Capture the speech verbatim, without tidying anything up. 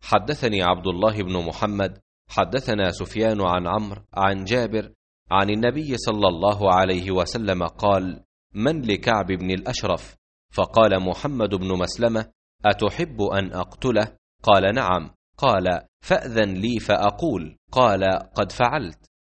حدثني عبد الله بن محمد حدثنا سفيان عن عمرو عن جابر عن النبي صلى الله عليه وسلم قال: من لكعب بن الأشرف؟ فقال محمد بن مسلمة: أتحب أن أقتله؟ قال: نعم. قال: فأذن لي فأقول. قال: قد فعلت.